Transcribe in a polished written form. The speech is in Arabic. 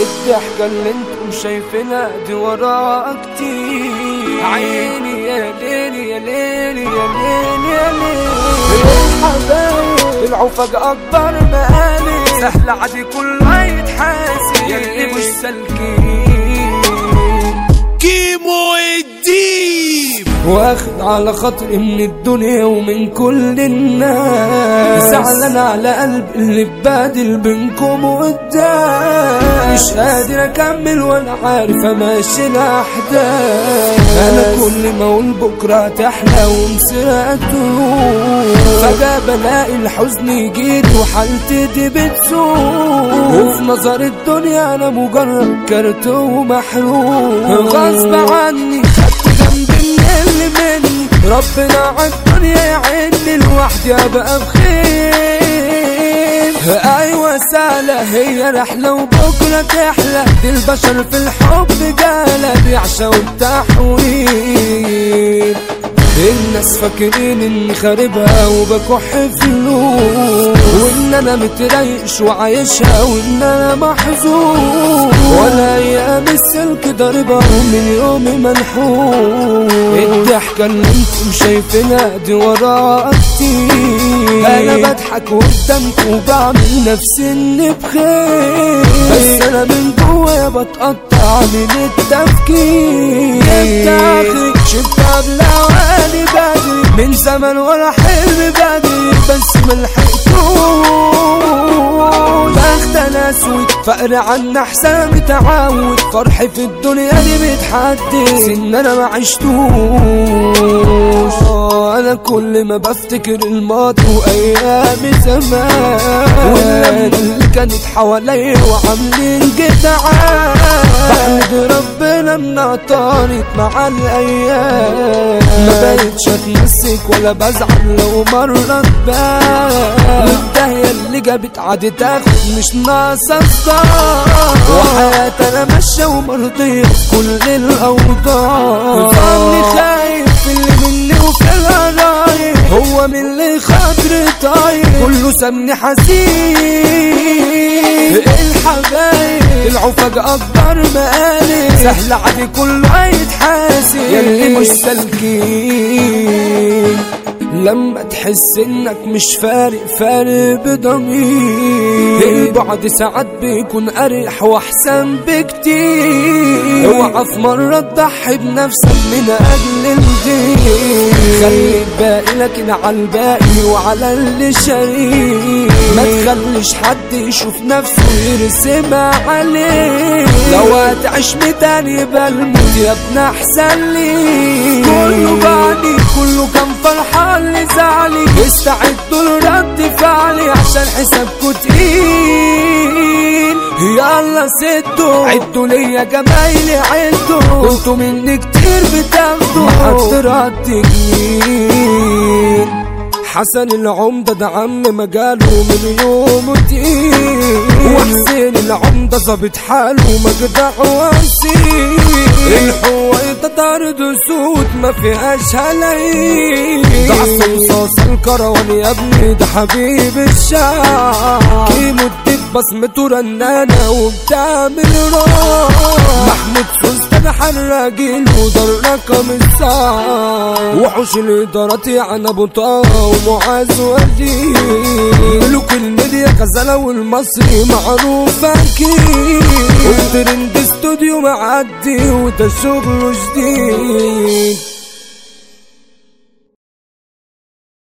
الضحكة اللي انتم شايفينها دي وراها كتير. عيني يا ليلي يا ليلي يا ليلي يا ليلي. الحبايب طلعوا فجأة أكبر مقالب، سهل عادي كله يتحاسب ياللي مش سالكين. كيمو الديب واخد على خاطري من الدنيا ومن كل الناس، زعلان على قلب اللي اتبادل بينكم وقدام. مش قادر اكمل وانا عارف اماشي الاحداث. انا كل ما اقول بكره تحلى ومصيرها تروح، فجاه بلاقي الحزن يجيد وحالتي دي بتسوق. وفي نظر الدنيا انا مجرد كارت ومحروق. غصب عني خدت جنب اللي مني، ربنا عالدنيا يعيني لوحدي ابقى بخير. ايوه سهلة هي رحلة وبكرة تحلى، دي البشر في الحب جالة بيعشقوا التحويل. الناس فاكرين اني خاربها وبكح فلوس، وان انا متريش وعايشها وان انا محظوظ. ولا ايام السلك ضاربها ومن يومي منحوس. الضحكة اللي انتم شايفينها دي وراها كتير. انا بضحك قدامكم وبعمل نفسي اني بخير، بس انا من جوايا بتقطع من التفكير. جبت اخري شفت قبل اواني بدري، من زمن ولا حلم بدري بس ملحقتوش. بخت انا اسود فقر عنا احسن متعود، فرحي في الدنيا دي بتحدث ان انا ما عشتوش. انا كل ما بفتكر الماضي وايام زمان، واللمة اللي كانت حواليا وعاملين جدعان، بحمد ربنا انها طارت مع الايام. ما بقتش اتمسك ولا بزعل لو مرة تبان، والدهية اللي جابت عادي تاخد مش ناقصة صداع. وحياتي انا ماشية ومرضية كل الاوضاع. فاني خايف في اللي مني وفي القرايب، هو من اللي خاطري طاير كله سابني حزين. الحبايب طلعوا فجأة أكبر مقالب، سهل عادي كله هيتحاسب ياللي مش سالكين. لما تحس انك مش فارق بضمير، البعد ساعات بيكون اريح واحسن بكتير. اوعى في مرة تضحي بنفسك من اجل الغير، خلي الباقي لكن على الباقي وعلى اللي شريك. ما تخليش حد يشوف نفسه يرسم عليه، لو هتعيش ميتان يبقى الموت يا ابن احسن ليك. كله بعدي كله كان فرحان اللي زعلي، استعدوا لرد فعلي عشان حسابكوا تقيل. يلا سدوا عدوا ليا جمايلي عدوا، كنتوا مني كتير بتاخدوا محد رد جميل. حسن العمدة ده عم مجاله من يومه تقيل، وحسين العمدة ظابط حاله مجدع وأصيل. الحويطة طارد وسود ما فيهاش هلايل، ده عصام صاص الكروان يا ابني ده حبيب الشعب. كيمو الديب بصمته رنانة وبتعمل روح، محمود سوست ده حراجيل وده الرقم الصعب. وحوش الإدارات يعني أبو طه ومعاذ وزير، ملوك الميديا غزالة والمصري معروف أكيد. وترند استوديو معدي وده شغله جديد.